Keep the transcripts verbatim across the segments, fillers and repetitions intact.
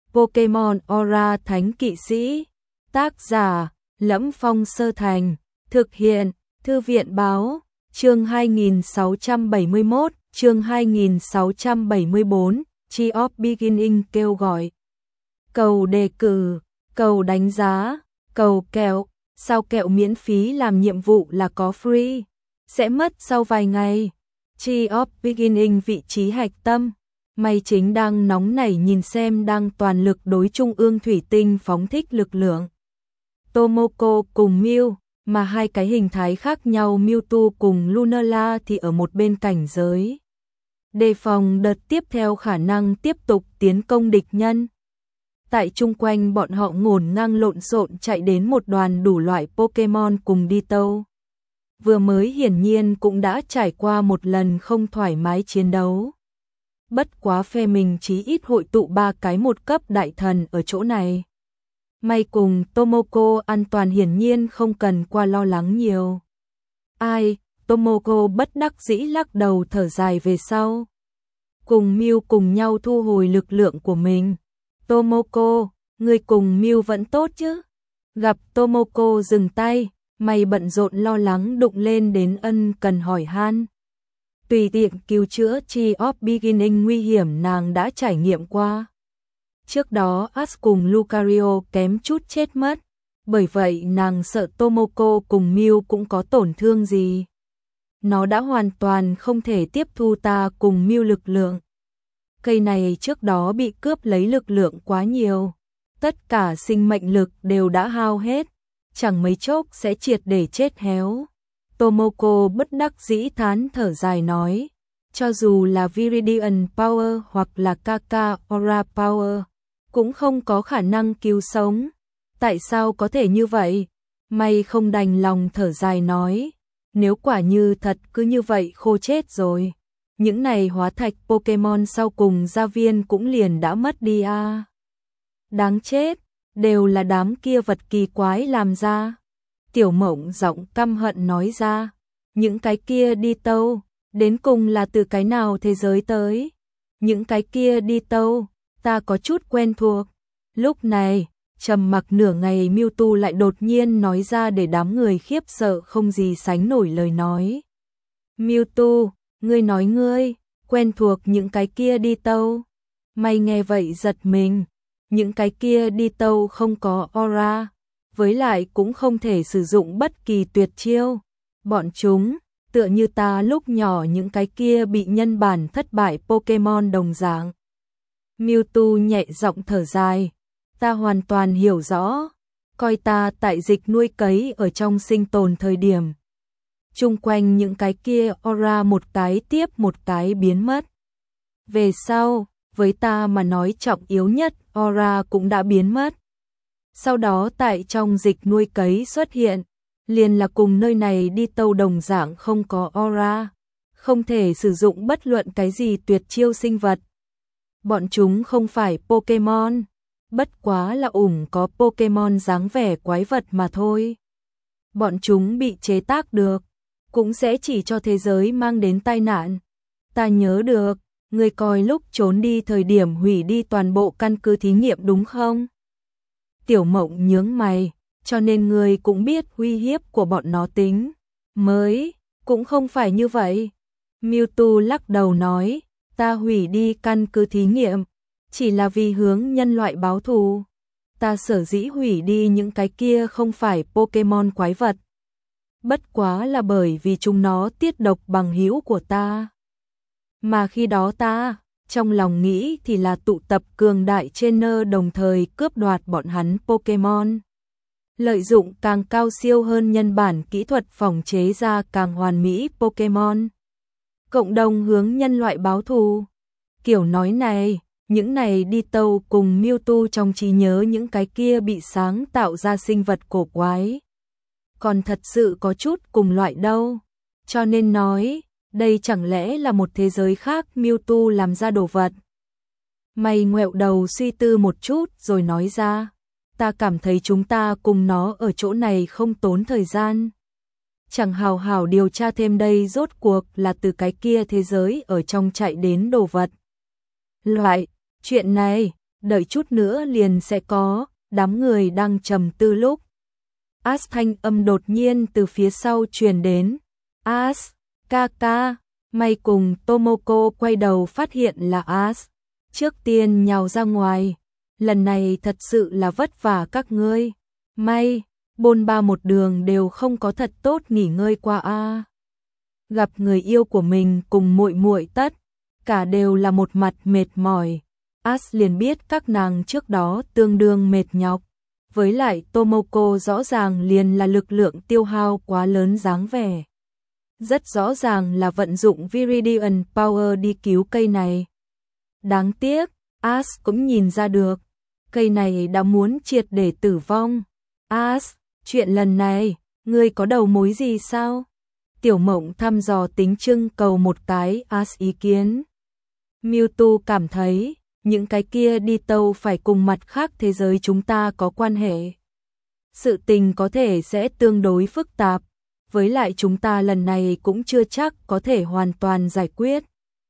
Pokemon Aura Thánh Kỵ Sĩ. Tác giả: Lẫm Phong Sơ Thành. Thực hiện: Thư viện báo. Chương hai nghìn sáu trăm bảy mươi mốt, chương hai nghìn sáu trăm bảy mươi bốn, Tree of Beginning kêu gọi. Cầu đề cử, cầu đánh giá, cầu kẹo, sao kẹo miễn phí làm nhiệm vụ là có free, sẽ mất sau vài ngày. Tree of Beginning vị trí hạch tâm. Mày chính đang nóng nảy nhìn xem đang toàn lực đối Trung ương thủy tinh phóng thích lực lượng. Tomoko cùng Mew, mà hai cái hình thái khác nhau Mewtwo cùng Lunala thì ở một bên cảnh giới. Đề phòng đợt tiếp theo khả năng tiếp tục tiến công địch nhân. Tại chung quanh bọn họ ngổn ngang lộn xộn chạy đến một đoàn đủ loại Pokemon cùng đi tâu. Vừa mới hiển nhiên cũng đã trải qua một lần không thoải mái chiến đấu. Bất quá phe mình chí ít hội tụ ba cái một cấp đại thần ở chỗ này. May cùng Tomoko an toàn hiển nhiên không cần qua lo lắng nhiều. Ai, Tomoko bất đắc dĩ lắc đầu thở dài về sau. Cùng Mew cùng nhau thu hồi lực lượng của mình. Tomoko, người cùng Mew vẫn tốt chứ? Gặp Tomoko dừng tay, mày bận rộn lo lắng đụng lên đến ân cần hỏi han. Tùy tiện cứu chữa Tree of Beginning nguy hiểm nàng đã trải nghiệm qua. Trước đó Ash cùng Lucario kém chút chết mất, bởi vậy nàng sợ Tomoko cùng Mew cũng có tổn thương gì. Nó đã hoàn toàn không thể tiếp thu ta cùng Mew lực lượng. Cây này trước đó bị cướp lấy lực lượng quá nhiều, tất cả sinh mệnh lực đều đã hao hết, chẳng mấy chốc sẽ triệt để chết héo. Tomoko bất đắc dĩ thán thở dài nói, cho dù là Viridian Power hoặc là Kaka Aura Power, cũng không có khả năng cứu sống. Tại sao có thể như vậy? Mày không đành lòng thở dài nói, nếu quả như thật cứ như vậy khô chết rồi. Những này hóa thạch Pokemon sau cùng gia viên cũng liền đã mất đi à. Đáng chết, đều là đám kia vật kỳ quái làm ra. Tiểu Mộng giọng căm hận nói ra, những cái kia đi tâu, đến cùng là từ cái nào thế giới tới? Những cái kia đi tâu, ta có chút quen thuộc. Lúc này, trầm mặc nửa ngày Mewtwo lại đột nhiên nói ra để đám người khiếp sợ không gì sánh nổi lời nói. Mewtwo, ngươi nói ngươi, quen thuộc những cái kia đi tâu. Mày nghe vậy giật mình, những cái kia đi tâu không có aura, với lại cũng không thể sử dụng bất kỳ tuyệt chiêu. Bọn chúng, tựa như ta lúc nhỏ những cái kia bị nhân bản thất bại Pokemon đồng dạng. Mewtwo nhẹ giọng thở dài, ta hoàn toàn hiểu rõ, coi ta tại dịch nuôi cấy ở trong sinh tồn thời điểm. Chung quanh những cái kia aura một cái tiếp một cái biến mất. Về sau, với ta mà nói trọng yếu nhất aura cũng đã biến mất. Sau đó tại trong dịch nuôi cấy xuất hiện, liền là cùng nơi này đi tâu đồng dạng không có aura, không thể sử dụng bất luận cái gì tuyệt chiêu sinh vật. Bọn chúng không phải Pokemon, bất quá là ủng có Pokemon dáng vẻ quái vật mà thôi. Bọn chúng bị chế tác được, cũng sẽ chỉ cho thế giới mang đến tai nạn. Ta nhớ được, người coi lúc trốn đi thời điểm hủy đi toàn bộ căn cứ thí nghiệm đúng không? Tiểu Mộng nhướng mày, cho nên người cũng biết uy hiếp của bọn nó tính. Mới, cũng không phải như vậy. Mewtwo lắc đầu nói, ta hủy đi căn cứ thí nghiệm, chỉ là vì hướng nhân loại báo thù. Ta sở dĩ hủy đi những cái kia không phải Pokemon quái vật. Bất quá là bởi vì chúng nó tiết độc bằng hữu của ta. Mà khi đó ta, trong lòng nghĩ thì là tụ tập cường đại trainer đồng thời cướp đoạt bọn hắn Pokemon. Lợi dụng càng cao siêu hơn nhân bản kỹ thuật phòng chế ra càng hoàn mỹ Pokemon. Cộng đồng hướng nhân loại báo thù. Kiểu nói này, những này đi tâu cùng Mewtwo trong trí nhớ những cái kia bị sáng tạo ra sinh vật cổ quái. Còn thật sự có chút cùng loại đâu. Cho nên nói, đây chẳng lẽ là một thế giới khác Mewtwo làm ra đồ vật. Mày ngoẹo đầu suy tư một chút rồi nói ra, ta cảm thấy chúng ta cùng nó ở chỗ này không tốn thời gian. Chẳng hào hào điều tra thêm đây rốt cuộc là từ cái kia thế giới ở trong chạy đến đồ vật. Loại, chuyện này, đợi chút nữa liền sẽ có. Đám người đang trầm tư lúc As thanh âm đột nhiên từ phía sau truyền đến. As, ca ca. May cùng Tomoko quay đầu phát hiện là As. Trước tiên nhào ra ngoài. Lần này thật sự là vất vả các ngươi. May, bôn ba một đường đều không có thật tốt nghỉ ngơi qua a. Gặp người yêu của mình cùng muội muội tất, cả đều là một mặt mệt mỏi. As liền biết các nàng trước đó tương đương mệt nhọc. Với lại Tomoko rõ ràng liền là lực lượng tiêu hao quá lớn dáng vẻ. Rất rõ ràng là vận dụng Viridian Power đi cứu cây này. Đáng tiếc, As cũng nhìn ra được, cây này đã muốn triệt để tử vong. As, chuyện lần này, ngươi có đầu mối gì sao? Tiểu Mộng thăm dò tính trưng cầu một cái As ý kiến. Mewtwo cảm thấy, những cái kia đi tâu phải cùng mặt khác thế giới chúng ta có quan hệ. Sự tình có thể sẽ tương đối phức tạp, với lại chúng ta lần này cũng chưa chắc có thể hoàn toàn giải quyết.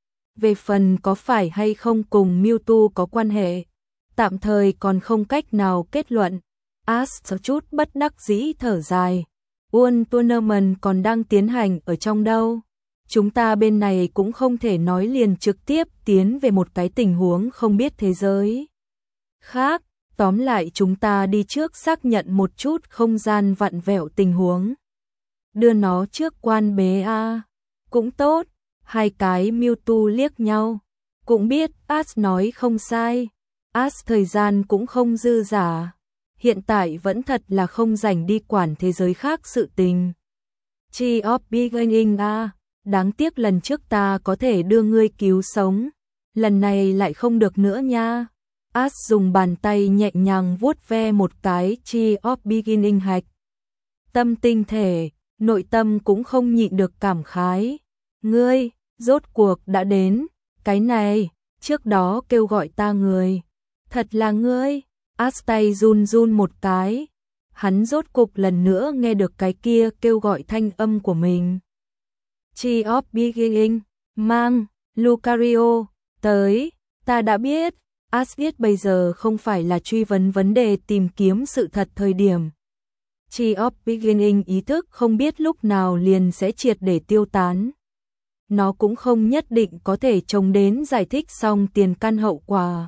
Về phần có phải hay không cùng Mewtwo có quan hệ, tạm thời còn không cách nào kết luận. As có chút bất đắc dĩ thở dài. World Tournament còn đang tiến hành ở trong đâu. Chúng ta bên này cũng không thể nói liền trực tiếp tiến về một cái tình huống không biết thế giới khác. Tóm lại chúng ta đi trước xác nhận một chút không gian vặn vẹo tình huống. Đưa nó trước quan bế a. Cũng tốt. Hai cái Mewtwo liếc nhau. Cũng biết As nói không sai. As thời gian cũng không dư dả. Hiện tại vẫn thật là không rảnh đi quản thế giới khác sự tình. Chi of Beginning a. Đáng tiếc lần trước ta có thể đưa ngươi cứu sống. Lần này lại không được nữa nha. As dùng bàn tay nhẹ nhàng vuốt ve một cái Chi of Beginning hạch. Tâm tinh thể, nội tâm cũng không nhịn được cảm khái. Ngươi, rốt cuộc đã đến. Cái này, trước đó kêu gọi ta người. Thật là ngươi. As tay run run một cái. Hắn rốt cục lần nữa nghe được cái kia kêu gọi thanh âm của mình. Chi of Beginning, mang, Lucario, tới, ta đã biết. As biết bây giờ không phải là truy vấn vấn đề tìm kiếm sự thật thời điểm. Chi of Beginning ý thức không biết lúc nào liền sẽ triệt để tiêu tán. Nó cũng không nhất định có thể trông đến giải thích xong tiền căn hậu quả.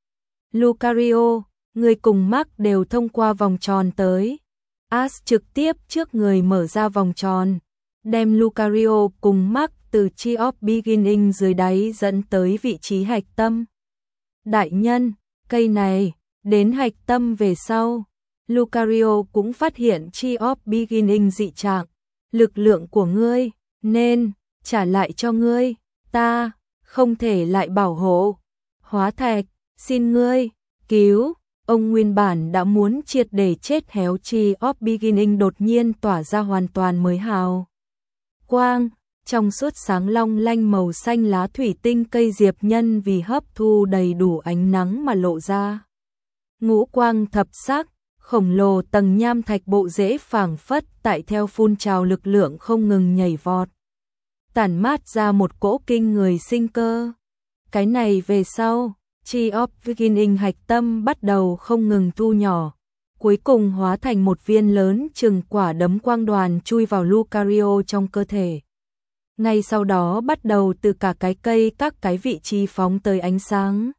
Lucario, người cùng Mark đều thông qua vòng tròn tới. As trực tiếp trước người mở ra vòng tròn, đem Lucario cùng Mark từ Chi of Beginning dưới đáy dẫn tới vị trí hạch tâm. Đại nhân, cây này, đến hạch tâm về sau, Lucario cũng phát hiện Chi of Beginning dị trạng. Lực lượng của ngươi, nên, trả lại cho ngươi, ta, không thể lại bảo hộ. Hóa thạch, xin ngươi, cứu. Ông nguyên bản đã muốn triệt để chết héo Chi of Beginning đột nhiên tỏa ra hoàn toàn mới hào quang, trong suốt sáng long lanh màu xanh lá thủy tinh cây diệp nhân vì hấp thu đầy đủ ánh nắng mà lộ ra. Ngũ quang thập sắc, khổng lồ tầng nham thạch bộ rễ phảng phất tại theo phun trào lực lượng không ngừng nhảy vọt, tản mát ra một cỗ kinh người sinh cơ. Cái này về sau, Chi of Beginning hạch tâm bắt đầu không ngừng thu nhỏ, cuối cùng hóa thành một viên lớn chừng quả đấm quang đoàn chui vào Lucario trong cơ thể. Ngay sau đó bắt đầu từ cả cái cây các cái vị trí phóng tới ánh sáng.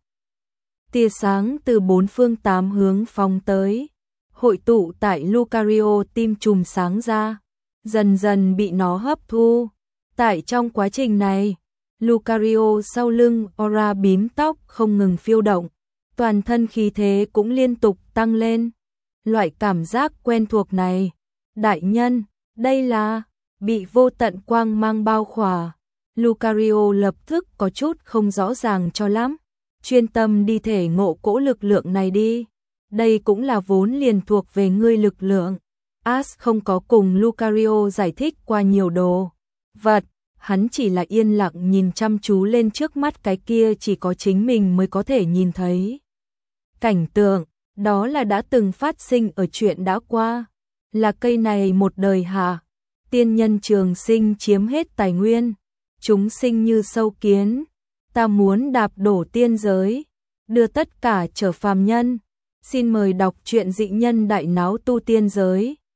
Tia sáng từ bốn phương tám hướng phóng tới, hội tụ tại Lucario tim chùm sáng ra, dần dần bị nó hấp thu. Tại trong quá trình này, Lucario sau lưng aura bím tóc không ngừng phiêu động, toàn thân khí thế cũng liên tục tăng lên. Loại cảm giác quen thuộc này, đại nhân, đây là bị vô tận quang mang bao khỏa. Lucario lập tức có chút không rõ ràng cho lắm, chuyên tâm đi thể ngộ cỗ lực lượng này đi. Đây cũng là vốn liền thuộc về ngươi lực lượng. As không có cùng Lucario giải thích qua nhiều đồ vật, hắn chỉ là yên lặng nhìn chăm chú lên trước mắt cái kia chỉ có chính mình mới có thể nhìn thấy. Cảnh tượng, đó là đã từng phát sinh ở chuyện đã qua, là cây này một đời hạ, tiên nhân trường sinh chiếm hết tài nguyên, chúng sinh như sâu kiến, ta muốn đạp đổ tiên giới, đưa tất cả trở phàm nhân. Xin mời đọc truyện Dị nhân đại náo tu tiên giới.